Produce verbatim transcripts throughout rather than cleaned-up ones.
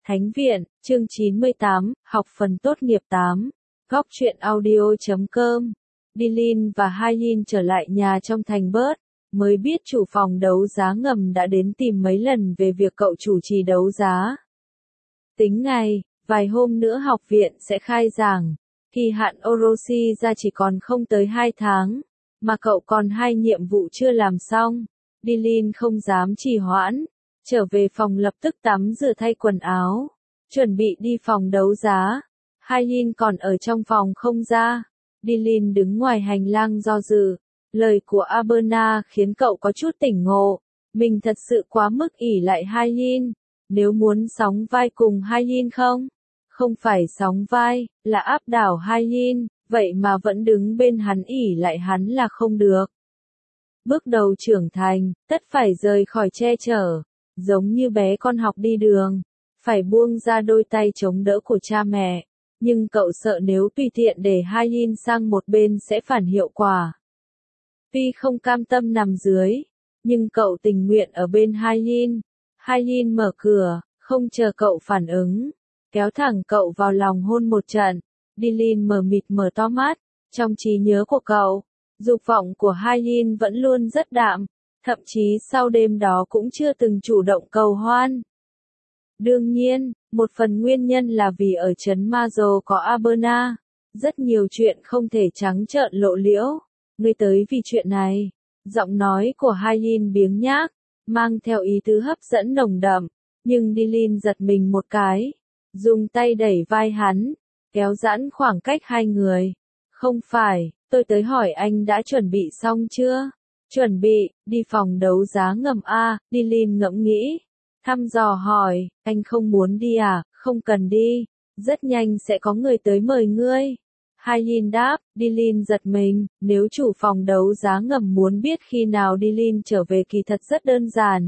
Thánh viện, chương chín mươi tám, học phần tốt nghiệp tám. Góc truyện audio chấm com. Dylan và Hailin trở lại nhà trong thành bớt, mới biết chủ phòng đấu giá ngầm đã đến tìm mấy lần về việc cậu chủ trì đấu giá. Tính ngày, vài hôm nữa học viện sẽ khai giảng, kỳ hạn Orochi ra chỉ còn không tới hai tháng, mà cậu còn hai nhiệm vụ chưa làm xong. Dylan không dám trì hoãn, trở về phòng lập tức tắm rửa thay quần áo, chuẩn bị đi phòng đấu giá. Hailin còn ở trong phòng không ra. Dylan đứng ngoài hành lang do dự, lời của Aberna khiến cậu có chút tỉnh ngộ, mình thật sự quá mức ỷ lại Hailin, nếu muốn sóng vai cùng Hailin không? Không phải sóng vai, là áp đảo Hailin, vậy mà vẫn đứng bên hắn ỷ lại hắn là không được. Bước đầu trưởng thành, tất phải rời khỏi che chở, giống như bé con học đi đường, phải buông ra đôi tay chống đỡ của cha mẹ, nhưng cậu sợ nếu tùy tiện để Hailin sang một bên sẽ phản hiệu quả. Tuy không cam tâm nằm dưới, nhưng cậu tình nguyện ở bên Hailin. Hailin mở cửa, không chờ cậu phản ứng, kéo thẳng cậu vào lòng hôn một trận. Dylan mờ mịt mở to mắt, trong trí nhớ của cậu, dục vọng của Hailin vẫn luôn rất đạm, thậm chí sau đêm đó cũng chưa từng chủ động cầu hoan. Đương nhiên, một phần nguyên nhân là vì ở trấn Mazo có Aberna, rất nhiều chuyện không thể trắng trợn lộ liễu. Ngươi tới vì chuyện này. Giọng nói của Hailin biếng nhác, mang theo ý tứ hấp dẫn nồng đậm, nhưng Dylan giật mình một cái, dùng tay đẩy vai hắn, kéo giãn khoảng cách hai người. Không phải, tôi tới hỏi anh đã chuẩn bị xong chưa? Chuẩn bị, đi phòng đấu giá ngầm A, Dylan ngẫm nghĩ. Thăm dò hỏi, anh không muốn đi à? Không cần đi, rất nhanh sẽ có người tới mời ngươi. Hailin đáp. Dylan giật mình, nếu chủ phòng đấu giá ngầm muốn biết khi nào Dylan trở về kỳ thật rất đơn giản.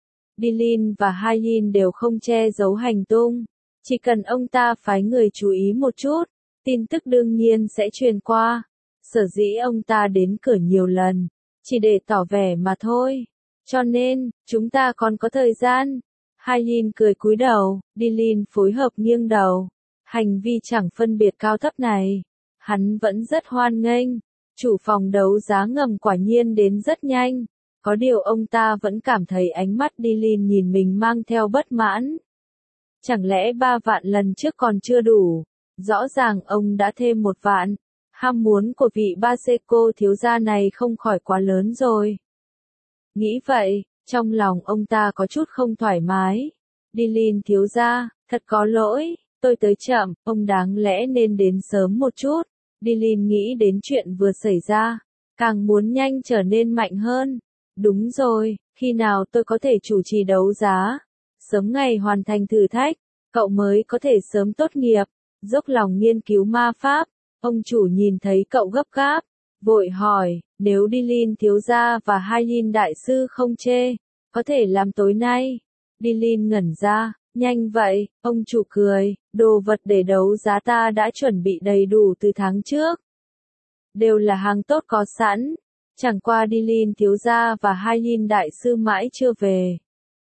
Dylan và Hailin đều không che giấu hành tung, chỉ cần ông ta phái người chú ý một chút, tin tức đương nhiên sẽ truyền qua. Sở dĩ ông ta đến cửa nhiều lần, chỉ để tỏ vẻ mà thôi. Cho nên, chúng ta còn có thời gian. Hailin cười cúi đầu, Dylan phối hợp nghiêng đầu. Hành vi chẳng phân biệt cao thấp này, hắn vẫn rất hoan nghênh. Chủ phòng đấu giá ngầm quả nhiên đến rất nhanh. Có điều ông ta vẫn cảm thấy ánh mắt Dylan nhìn mình mang theo bất mãn. Chẳng lẽ ba vạn lần trước còn chưa đủ? Rõ ràng ông đã thêm một vạn. Ham muốn của vị Baseko thiếu gia này không khỏi quá lớn rồi. Nghĩ vậy, trong lòng ông ta có chút không thoải mái. Dylan thiếu gia, thật có lỗi, tôi tới chậm, ông đáng lẽ nên đến sớm một chút. Dylan nghĩ đến chuyện vừa xảy ra, càng muốn nhanh trở nên mạnh hơn. Đúng rồi, khi nào tôi có thể chủ trì đấu giá? Sớm ngày hoàn thành thử thách, cậu mới có thể sớm tốt nghiệp, dốc lòng nghiên cứu ma pháp. Ông chủ nhìn thấy cậu gấp gáp, vội hỏi, nếu Dylan thiếu gia và Hailin đại sư không chê, có thể làm tối nay. Dylan ngẩn ra, nhanh vậy, ông chủ cười, đồ vật để đấu giá ta đã chuẩn bị đầy đủ từ tháng trước. Đều là hàng tốt có sẵn, chẳng qua Dylan thiếu gia và Hailin đại sư mãi chưa về,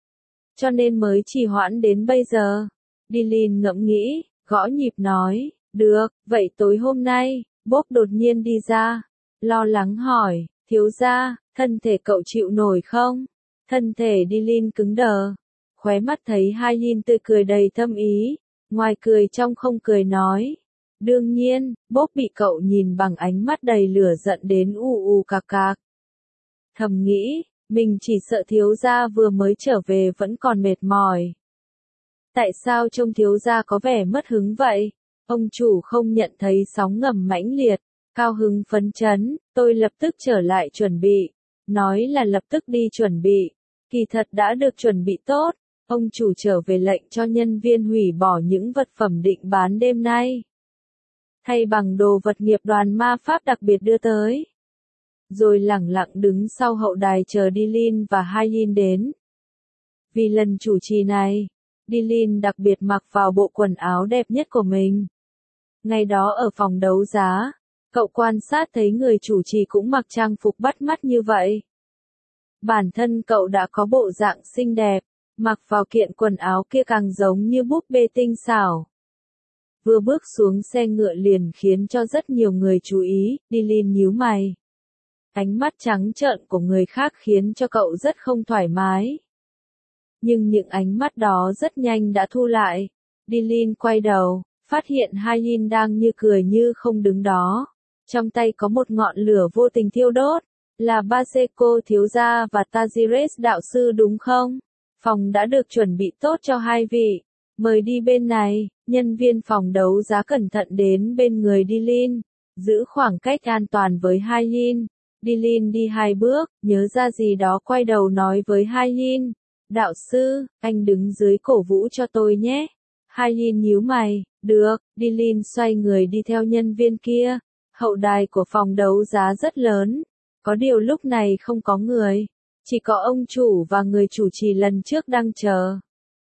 cho nên mới trì hoãn đến bây giờ. Dylan ngẫm nghĩ, gõ nhịp nói, được, vậy tối hôm nay, Bob đột nhiên đi ra, lo lắng hỏi, thiếu gia, thân thể cậu chịu nổi không? Thân thể Dylan cứng đờ, khóe mắt thấy Hailin tươi cười đầy thâm ý, ngoài cười trong không cười nói. Đương nhiên, Bob bị cậu nhìn bằng ánh mắt đầy lửa giận đến u u cạc cạc. Thầm nghĩ, mình chỉ sợ thiếu gia vừa mới trở về vẫn còn mệt mỏi. Tại sao trông thiếu gia có vẻ mất hứng vậy? Ông chủ không nhận thấy sóng ngầm mãnh liệt, cao hứng phấn chấn, tôi lập tức trở lại chuẩn bị. Nói là lập tức đi chuẩn bị, kỳ thật đã được chuẩn bị tốt. Ông chủ trở về lệnh cho nhân viên hủy bỏ những vật phẩm định bán đêm nay, thay bằng đồ vật nghiệp đoàn ma pháp đặc biệt đưa tới. Rồi lẳng lặng đứng sau hậu đài chờ Dylan và Hailin đến. Vì lần chủ trì này, Dylan đặc biệt mặc vào bộ quần áo đẹp nhất của mình. Ngày đó ở phòng đấu giá, cậu quan sát thấy người chủ trì cũng mặc trang phục bắt mắt như vậy. Bản thân cậu đã có bộ dạng xinh đẹp, Mặc vào kiện quần áo kia càng giống như búp bê tinh xảo. Vừa bước xuống xe ngựa liền khiến cho rất nhiều người chú ý, Dylan nhíu mày. Ánh mắt trắng trợn của người khác khiến cho cậu rất không thoải mái. Nhưng những ánh mắt đó rất nhanh đã thu lại. Dylan quay đầu, phát hiện Hailin đang như cười như không đứng đó. Trong tay có một ngọn lửa vô tình thiêu đốt. Là Baseko thiếu gia và Tajires đạo sư đúng không? Phòng đã được chuẩn bị tốt cho hai vị. Mời đi bên này. Nhân viên phòng đấu giá cẩn thận đến bên người Dylan, giữ khoảng cách an toàn với Hailin. Dylan đi hai bước, nhớ ra gì đó quay đầu nói với Hailin. Đạo sư, anh đứng dưới cổ vũ cho tôi nhé. Hailin nhíu mày, được, Dylan xoay người đi theo nhân viên kia. Hậu đài của phòng đấu giá rất lớn. Có điều lúc này không có người. Chỉ có ông chủ và người chủ trì lần trước đang chờ.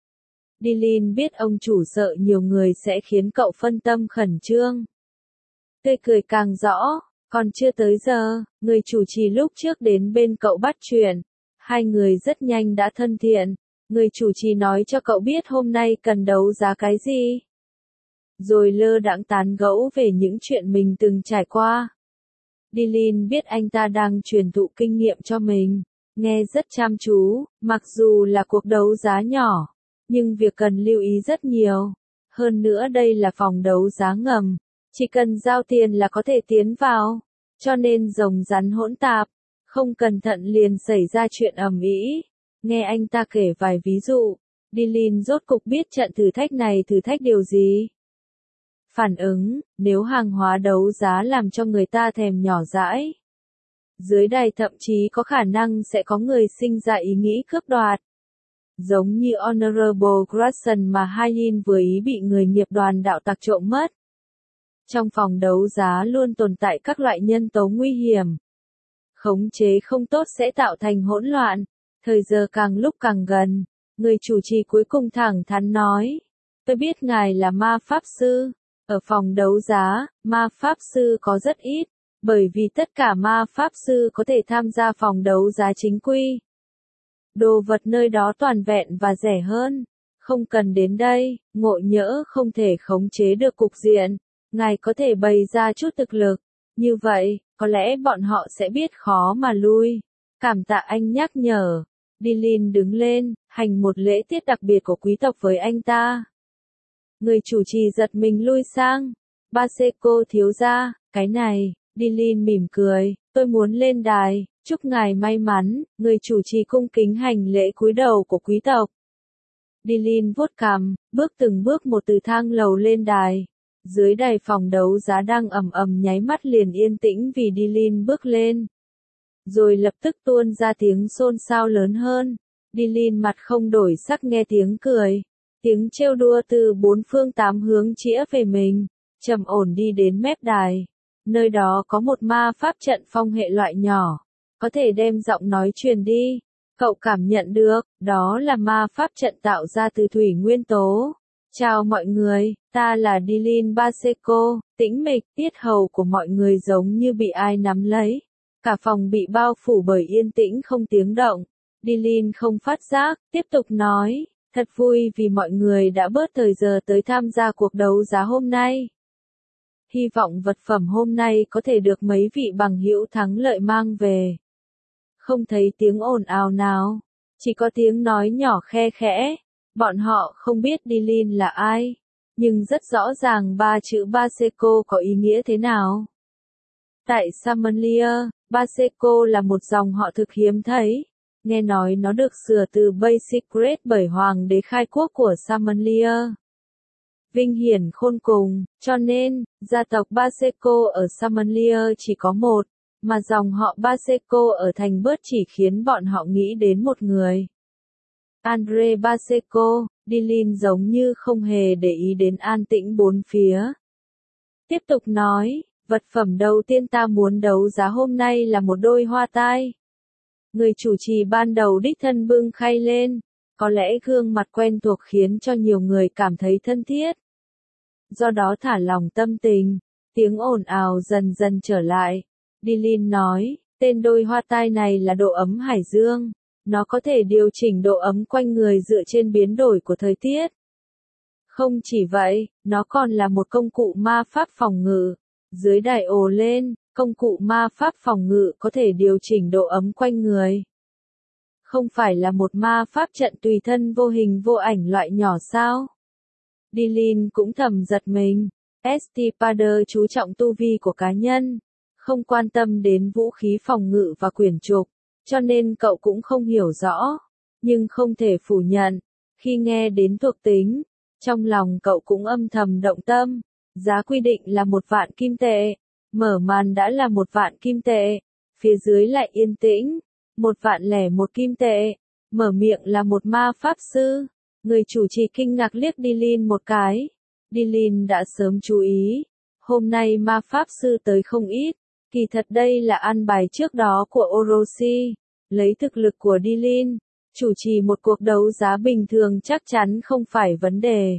Dylan biết ông chủ sợ nhiều người sẽ khiến cậu phân tâm khẩn trương. Tươi cười càng rõ, còn chưa tới giờ, người chủ trì lúc trước đến bên cậu bắt chuyện. Hai người rất nhanh đã thân thiện. Người chủ trì nói cho cậu biết hôm nay cần đấu giá cái gì. Rồi lơ đãng tán gẫu về những chuyện mình từng trải qua. Dylan biết anh ta đang truyền thụ kinh nghiệm cho mình. Nghe rất chăm chú, mặc dù là cuộc đấu giá nhỏ. Nhưng việc cần lưu ý rất nhiều. Hơn nữa đây là phòng đấu giá ngầm. Chỉ cần giao tiền là có thể tiến vào. Cho nên rồng rắn hỗn tạp. Không cẩn thận liền xảy ra chuyện ầm ĩ. Nghe anh ta kể vài ví dụ. Dylan rốt cục biết trận thử thách này thử thách điều gì. Phản ứng, nếu hàng hóa đấu giá làm cho người ta thèm nhỏ dãi. Dưới đài thậm chí có khả năng sẽ có người sinh ra ý nghĩ cướp đoạt. Giống như Honorable Grayson mà Hailin vừa ý bị người nghiệp đoàn đạo tặc trộm mất. Trong phòng đấu giá luôn tồn tại các loại nhân tố nguy hiểm. Khống chế không tốt sẽ tạo thành hỗn loạn. Thời giờ càng lúc càng gần, người chủ trì cuối cùng thẳng thắn nói. Tôi biết ngài là ma pháp sư. Ở phòng đấu giá, ma pháp sư có rất ít. Bởi vì tất cả ma pháp sư có thể tham gia phòng đấu giá chính quy. Đồ vật nơi đó toàn vẹn và rẻ hơn. Không cần đến đây, ngộ nhỡ không thể khống chế được cục diện. Ngài có thể bày ra chút thực lực. Như vậy, có lẽ bọn họ sẽ biết khó mà lui. Cảm tạ anh nhắc nhở. Dylan đứng lên, hành một lễ tiết đặc biệt của quý tộc với anh ta. Người chủ trì giật mình lui sang. Baseko thiếu gia, cái này, Dylan mỉm cười, tôi muốn lên đài, chúc ngài may mắn, người chủ trì cung kính hành lễ cúi đầu của quý tộc. Dylan vuốt cằm, bước từng bước một từ thang lầu lên đài. Dưới đài phòng đấu giá đang ầm ầm nháy mắt liền yên tĩnh vì Dylan bước lên. Rồi lập tức tuôn ra tiếng xôn xao lớn hơn. Dylan mặt không đổi sắc nghe tiếng cười. Tiếng trêu đua từ bốn phương tám hướng chĩa về mình. Trầm ổn đi đến mép đài. Nơi đó có một ma pháp trận phong hệ loại nhỏ. Có thể đem giọng nói truyền đi. Cậu cảm nhận được, đó là ma pháp trận tạo ra từ thủy nguyên tố. Chào mọi người, ta là Dylan Baseko, tĩnh mịch, tiết hầu của mọi người giống như bị ai nắm lấy. Cả phòng bị bao phủ bởi yên tĩnh không tiếng động. Dylan không phát giác, tiếp tục nói, thật vui vì mọi người đã bớt thời giờ tới tham gia cuộc đấu giá hôm nay. Hy vọng vật phẩm hôm nay có thể được mấy vị bằng hữu thắng lợi mang về. Không thấy tiếng ồn ào nào, chỉ có tiếng nói nhỏ khe khẽ. Bọn họ không biết Dylan là ai, nhưng rất rõ ràng ba chữ Baseko có ý nghĩa thế nào. Tại Samanlia, Baseko là một dòng họ thực hiếm thấy. Nghe nói nó được sửa từ Basic Grade bởi hoàng đế khai quốc của Samanlia. Vinh hiển khôn cùng, cho nên, gia tộc Baseko ở Samanlia chỉ có một, mà dòng họ Baseko ở thành Bớt chỉ khiến bọn họ nghĩ đến một người. Andre Baseko, Dylan giống như không hề để ý đến an tĩnh bốn phía. Tiếp tục nói, vật phẩm đầu tiên ta muốn đấu giá hôm nay là một đôi hoa tai. Người chủ trì ban đầu đích thân bưng khay lên, có lẽ gương mặt quen thuộc khiến cho nhiều người cảm thấy thân thiết. Do đó thả lòng tâm tình, tiếng ồn ào dần dần trở lại. Dylan nói, tên đôi hoa tai này là độ ấm hải dương. Nó có thể điều chỉnh độ ấm quanh người dựa trên biến đổi của thời tiết. Không chỉ vậy, nó còn là một công cụ ma pháp phòng ngự. Dưới đài ồ lên, công cụ ma pháp phòng ngự có thể điều chỉnh độ ấm quanh người. Không phải là một ma pháp trận tùy thân vô hình vô ảnh loại nhỏ sao? Dylan cũng thầm giật mình. Estipader chú trọng tu vi của cá nhân, không quan tâm đến vũ khí phòng ngự và quyển trục, cho nên cậu cũng không hiểu rõ. Nhưng không thể phủ nhận, khi nghe đến thuộc tính, trong lòng cậu cũng âm thầm động tâm. Giá quy định là một vạn kim tệ, mở màn đã là một vạn kim tệ, phía dưới lại yên tĩnh, một vạn lẻ một kim tệ, mở miệng là một ma pháp sư. Người chủ trì kinh ngạc liếc Dylan một cái. Dylan đã sớm chú ý, hôm nay ma pháp sư tới không ít, kỳ thật đây là ăn bài trước đó của Orochi. Lấy thực lực của Dylan, chủ trì một cuộc đấu giá bình thường chắc chắn không phải vấn đề.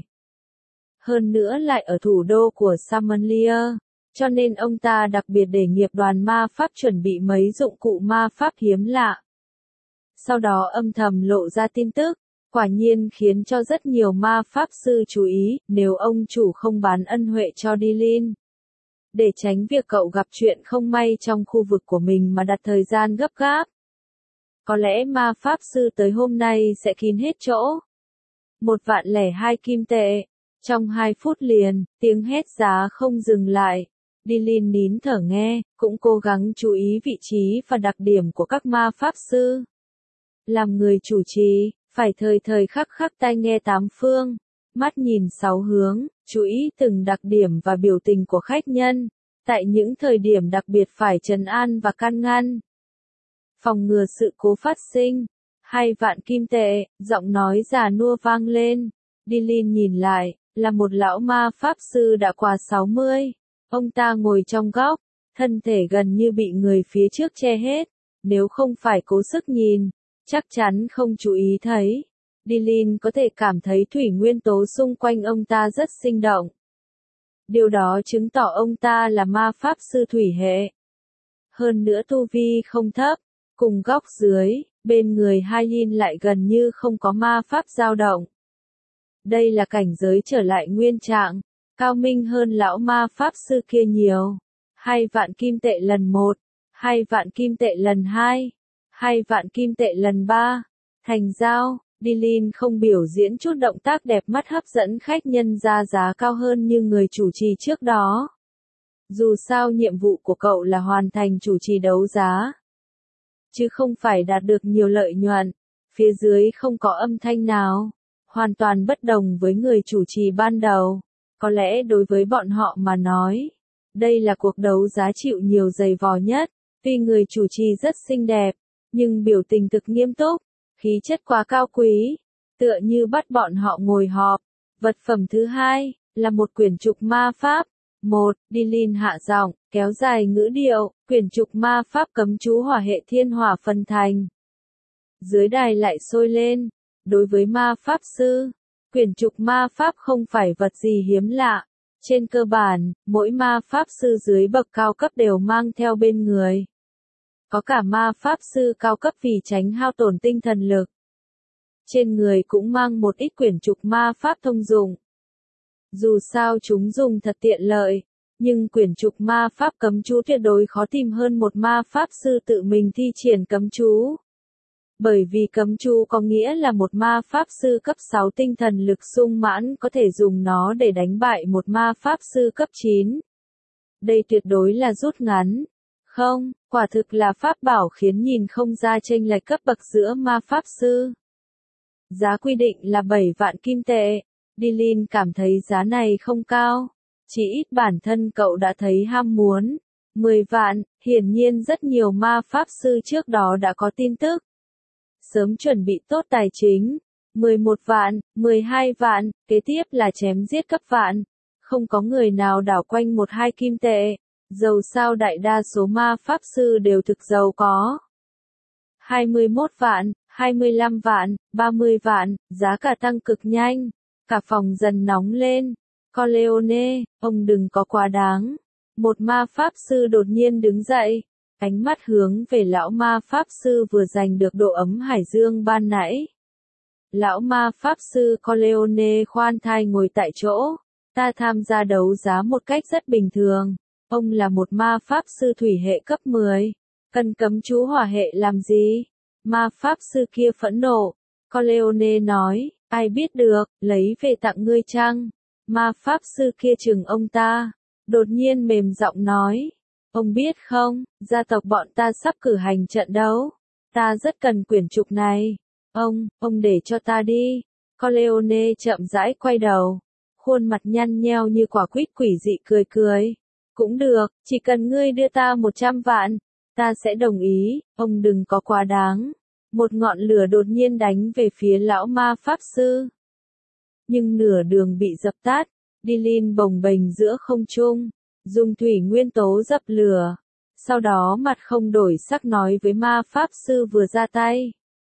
Hơn nữa lại ở thủ đô của Samanlia, cho nên ông ta đặc biệt để nghiệp đoàn ma pháp chuẩn bị mấy dụng cụ ma pháp hiếm lạ. Sau đó âm thầm lộ ra tin tức, quả nhiên khiến cho rất nhiều ma pháp sư chú ý, nếu ông chủ không bán ân huệ cho Dylan. Để tránh việc cậu gặp chuyện không may trong khu vực của mình mà đặt thời gian gấp gáp. Có lẽ ma pháp sư tới hôm nay sẽ kín hết chỗ. Một vạn lẻ hai kim tệ. Trong hai phút liền, tiếng hét giá không dừng lại. Dylan nín thở nghe, cũng cố gắng chú ý vị trí và đặc điểm của các ma pháp sư. Làm người chủ trì, phải thời thời khắc khắc tai nghe tám phương, mắt nhìn sáu hướng, chú ý từng đặc điểm và biểu tình của khách nhân. Tại những thời điểm đặc biệt phải trấn an và can ngăn. Phòng ngừa sự cố phát sinh. Hai vạn kim tệ, giọng nói già nua vang lên. Dylan nhìn lại, là một lão ma pháp sư đã qua sáu mươi. Ông ta ngồi trong góc, thân thể gần như bị người phía trước che hết. Nếu không phải cố sức nhìn, chắc chắn không chú ý thấy. Dylan có thể cảm thấy thủy nguyên tố xung quanh ông ta rất sinh động. Điều đó chứng tỏ ông ta là ma pháp sư thủy hệ. Hơn nữa tu vi không thấp, cùng góc dưới, bên người Hylin lại gần như không có ma pháp dao động. Đây là cảnh giới trở lại nguyên trạng, cao minh hơn lão ma pháp sư kia nhiều. Hai vạn kim tệ lần một, hai vạn kim tệ lần hai, hai vạn kim tệ lần ba, thành giao. Dylan không biểu diễn chút động tác đẹp mắt hấp dẫn khách nhân ra giá cao hơn như người chủ trì trước đó. Dù sao nhiệm vụ của cậu là hoàn thành chủ trì đấu giá, chứ không phải đạt được nhiều lợi nhuận. Phía dưới không có âm thanh nào, hoàn toàn bất đồng với người chủ trì ban đầu. Có lẽ đối với bọn họ mà nói, đây là cuộc đấu giá chịu nhiều giày vò nhất. Tuy người chủ trì rất xinh đẹp, nhưng biểu tình thực nghiêm túc, khí chất quá cao quý, tựa như bắt bọn họ ngồi họp. Vật phẩm thứ hai, là một quyển trục ma pháp. Một, Dylan hạ giọng, kéo dài ngữ điệu, quyển trục ma pháp cấm chú hỏa hệ thiên hỏa phân thành. Dưới đài lại sôi lên. Đối với ma pháp sư, quyển trục ma pháp không phải vật gì hiếm lạ. Trên cơ bản, mỗi ma pháp sư dưới bậc cao cấp đều mang theo bên người. Có cả ma pháp sư cao cấp vì tránh hao tổn tinh thần lực. Trên người cũng mang một ít quyển trục ma pháp thông dụng. Dù sao chúng dùng thật tiện lợi, nhưng quyển trục ma pháp cấm chú tuyệt đối khó tìm hơn một ma pháp sư tự mình thi triển cấm chú. Bởi vì cấm chú có nghĩa là một ma pháp sư cấp sáu tinh thần lực sung mãn có thể dùng nó để đánh bại một ma pháp sư cấp chín. Đây tuyệt đối là rút ngắn. Không, quả thực là pháp bảo khiến nhìn không ra chênh lệch cấp bậc giữa ma pháp sư. Giá quy định là bảy vạn kim tệ. Dylan cảm thấy giá này không cao. Chỉ ít bản thân cậu đã thấy ham muốn. mười vạn, hiển nhiên rất nhiều ma pháp sư trước đó đã có tin tức. Sớm chuẩn bị tốt tài chính. mười một vạn, mười hai vạn, kế tiếp là chém giết cấp vạn. Không có người nào đảo quanh một hai kim tệ. Dầu sao đại đa số ma pháp sư đều thực giàu có. hai mươi mốt vạn, hai mươi lăm vạn, ba mươi vạn, giá cả tăng cực nhanh. Cả phòng dần nóng lên. Corleone, ông đừng có quá đáng. Một ma pháp sư đột nhiên đứng dậy. Ánh mắt hướng về lão ma pháp sư vừa giành được độ ấm hải dương ban nãy. Lão ma pháp sư Corleone khoan thai ngồi tại chỗ. Ta tham gia đấu giá một cách rất bình thường. Ông là một ma pháp sư thủy hệ cấp mười. Cần cấm chú hỏa hệ làm gì? Ma pháp sư kia phẫn nộ. Corleone nói, ai biết được, lấy về tặng ngươi chăng? Ma pháp sư kia chừng ông ta. Đột nhiên mềm giọng nói. Ông biết không, gia tộc bọn ta sắp cử hành trận đấu. Ta rất cần quyển trục này. Ông, ông để cho ta đi. Corleone chậm rãi quay đầu. Khuôn mặt nhăn nheo như quả quýt quỷ dị cười cười. Cũng được, chỉ cần ngươi đưa ta một trăm vạn. Ta sẽ đồng ý, ông đừng có quá đáng. Một ngọn lửa đột nhiên đánh về phía lão ma pháp sư. Nhưng nửa đường bị dập tắt. Dilin bồng bềnh giữa không trung. Dùng thủy nguyên tố dập lửa. Sau đó mặt không đổi sắc nói với ma pháp sư vừa ra tay.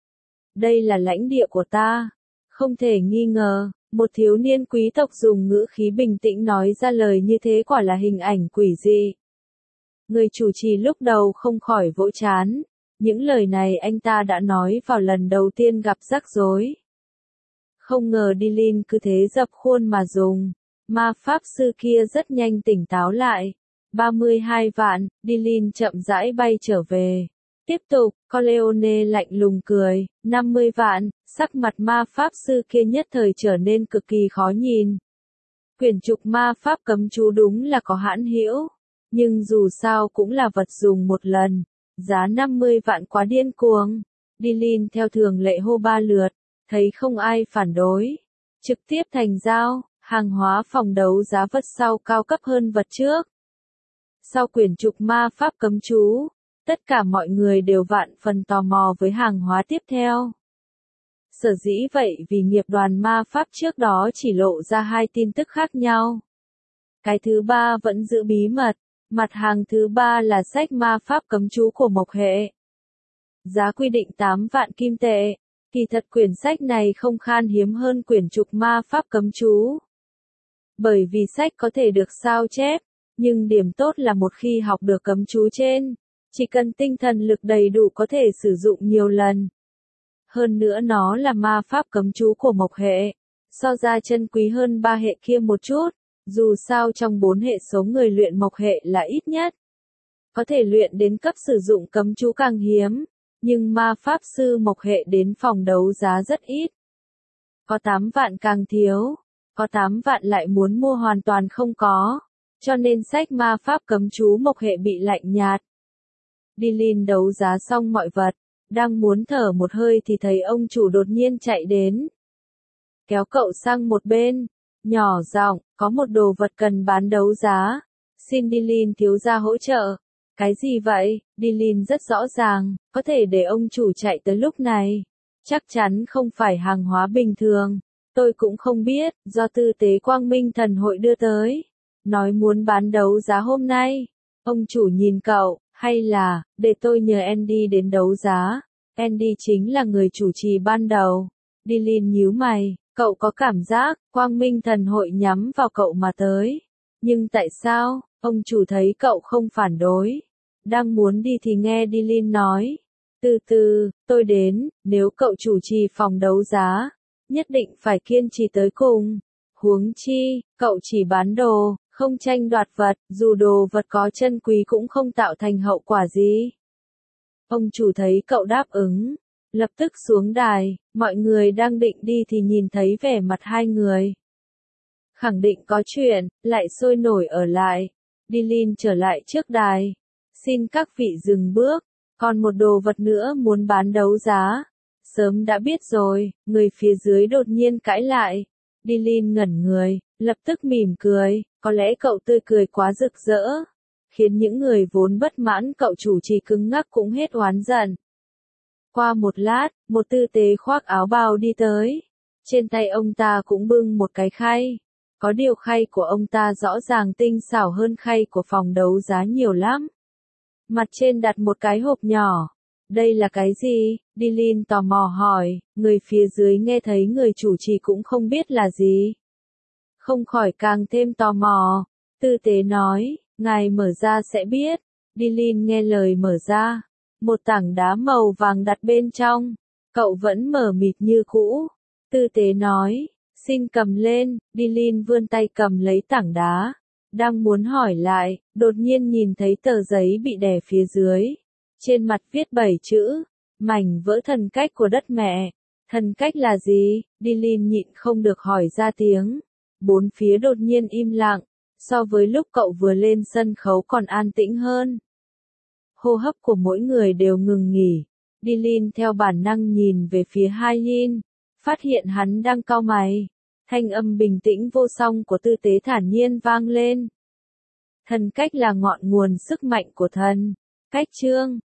Đây là lãnh địa của ta. Không thể nghi ngờ, một thiếu niên quý tộc dùng ngữ khí bình tĩnh nói ra lời như thế quả là hình ảnh quỷ dị. Người chủ trì lúc đầu không khỏi vỗ chán. Những lời này anh ta đã nói vào lần đầu tiên gặp rắc rối. Không ngờ Dilin cứ thế dập khuôn mà dùng. Ma pháp sư kia rất nhanh tỉnh táo lại. ba mươi hai vạn, Dilin chậm rãi bay trở về. Tiếp tục, Corleone lạnh lùng cười, năm mươi vạn, sắc mặt ma pháp sư kia nhất thời trở nên cực kỳ khó nhìn. Quyển trục ma pháp cấm chú đúng là có hãn hữu, nhưng dù sao cũng là vật dùng một lần, giá năm mươi vạn quá điên cuồng. Dilin theo thường lệ hô ba lượt, thấy không ai phản đối, trực tiếp thành giao. Hàng hóa phòng đấu giá vật sau cao cấp hơn vật trước. Sau quyển trục ma pháp cấm chú, tất cả mọi người đều vạn phần tò mò với hàng hóa tiếp theo. Sở dĩ vậy vì nghiệp đoàn ma pháp trước đó chỉ lộ ra hai tin tức khác nhau. Cái thứ ba vẫn giữ bí mật, mặt hàng thứ ba là sách ma pháp cấm chú của Mộc Hệ. Giá quy định tám vạn kim tệ, kỳ thật quyển sách này không khan hiếm hơn quyển trục ma pháp cấm chú. Bởi vì sách có thể được sao chép, nhưng điểm tốt là một khi học được cấm chú trên, chỉ cần tinh thần lực đầy đủ có thể sử dụng nhiều lần. Hơn nữa nó là ma pháp cấm chú của Mộc Hệ, so ra chân quý hơn ba hệ kia một chút, dù sao trong bốn hệ số người luyện Mộc Hệ là ít nhất. Có thể luyện đến cấp sử dụng cấm chú càng hiếm, nhưng ma pháp sư Mộc Hệ đến phòng đấu giá rất ít. Có tám vạn càng thiếu. Có tám vạn lại muốn mua hoàn toàn không có, cho nên sách ma pháp cấm chú Mộc Hệ bị lạnh nhạt. Dilin đấu giá xong mọi vật, đang muốn thở một hơi thì thấy ông chủ đột nhiên chạy đến. Kéo cậu sang một bên, nhỏ giọng, có một đồ vật cần bán đấu giá, xin Dilin thiếu gia hỗ trợ. Cái gì vậy? Dilin rất rõ ràng, có thể để ông chủ chạy tới lúc này. Chắc chắn không phải hàng hóa bình thường. Tôi cũng không biết, do tư tế Quang Minh Thần Hội đưa tới. Nói muốn bán đấu giá hôm nay. Ông chủ nhìn cậu, hay là, để tôi nhờ Andy đến đấu giá. Andy chính là người chủ trì ban đầu. Dilin nhíu mày, cậu có cảm giác, Quang Minh Thần Hội nhắm vào cậu mà tới. Nhưng tại sao, ông chủ thấy cậu không phản đối. Đang muốn đi thì nghe Dilin nói. Từ từ, tôi đến, nếu cậu chủ trì phòng đấu giá. Nhất định phải kiên trì tới cùng. Huống chi, cậu chỉ bán đồ, không tranh đoạt vật, dù đồ vật có chân quý cũng không tạo thành hậu quả gì. Ông chủ thấy cậu đáp ứng, lập tức xuống đài, mọi người đang định đi thì nhìn thấy vẻ mặt hai người. Khẳng định có chuyện, lại sôi nổi ở lại. Dilin trở lại trước đài. Xin các vị dừng bước, còn một đồ vật nữa muốn bán đấu giá. Sớm đã biết rồi, người phía dưới đột nhiên cãi lại. Dilin ngẩn người, lập tức mỉm cười, có lẽ cậu tươi cười quá rực rỡ, khiến những người vốn bất mãn cậu chủ trì cứng ngắc cũng hết oán giận. Qua một lát, một tư tế khoác áo bào đi tới. Trên tay ông ta cũng bưng một cái khay. Có điều khay của ông ta rõ ràng tinh xảo hơn khay của phòng đấu giá nhiều lắm. Mặt trên đặt một cái hộp nhỏ. Đây là cái gì? Dilin tò mò hỏi, người phía dưới nghe thấy người chủ trì cũng không biết là gì. Không khỏi càng thêm tò mò. Tư tế nói, ngài mở ra sẽ biết. Dylan nghe lời mở ra. Một tảng đá màu vàng đặt bên trong. Cậu vẫn mờ mịt như cũ. Tư tế nói, xin cầm lên. Dylan vươn tay cầm lấy tảng đá. Đang muốn hỏi lại, đột nhiên nhìn thấy tờ giấy bị đè phía dưới. Trên mặt viết bảy chữ, mảnh vỡ thần cách của đất mẹ. Thần cách là gì? Dylan nhịn không được hỏi ra tiếng. Bốn phía đột nhiên im lặng, so với lúc cậu vừa lên sân khấu còn an tĩnh hơn. Hô hấp của mỗi người đều ngừng nghỉ. Dylan theo bản năng nhìn về phía Hailin, phát hiện hắn đang cau mày. Thanh âm bình tĩnh vô song của tư tế thản nhiên vang lên. Thần cách là ngọn nguồn sức mạnh của thần cách chương.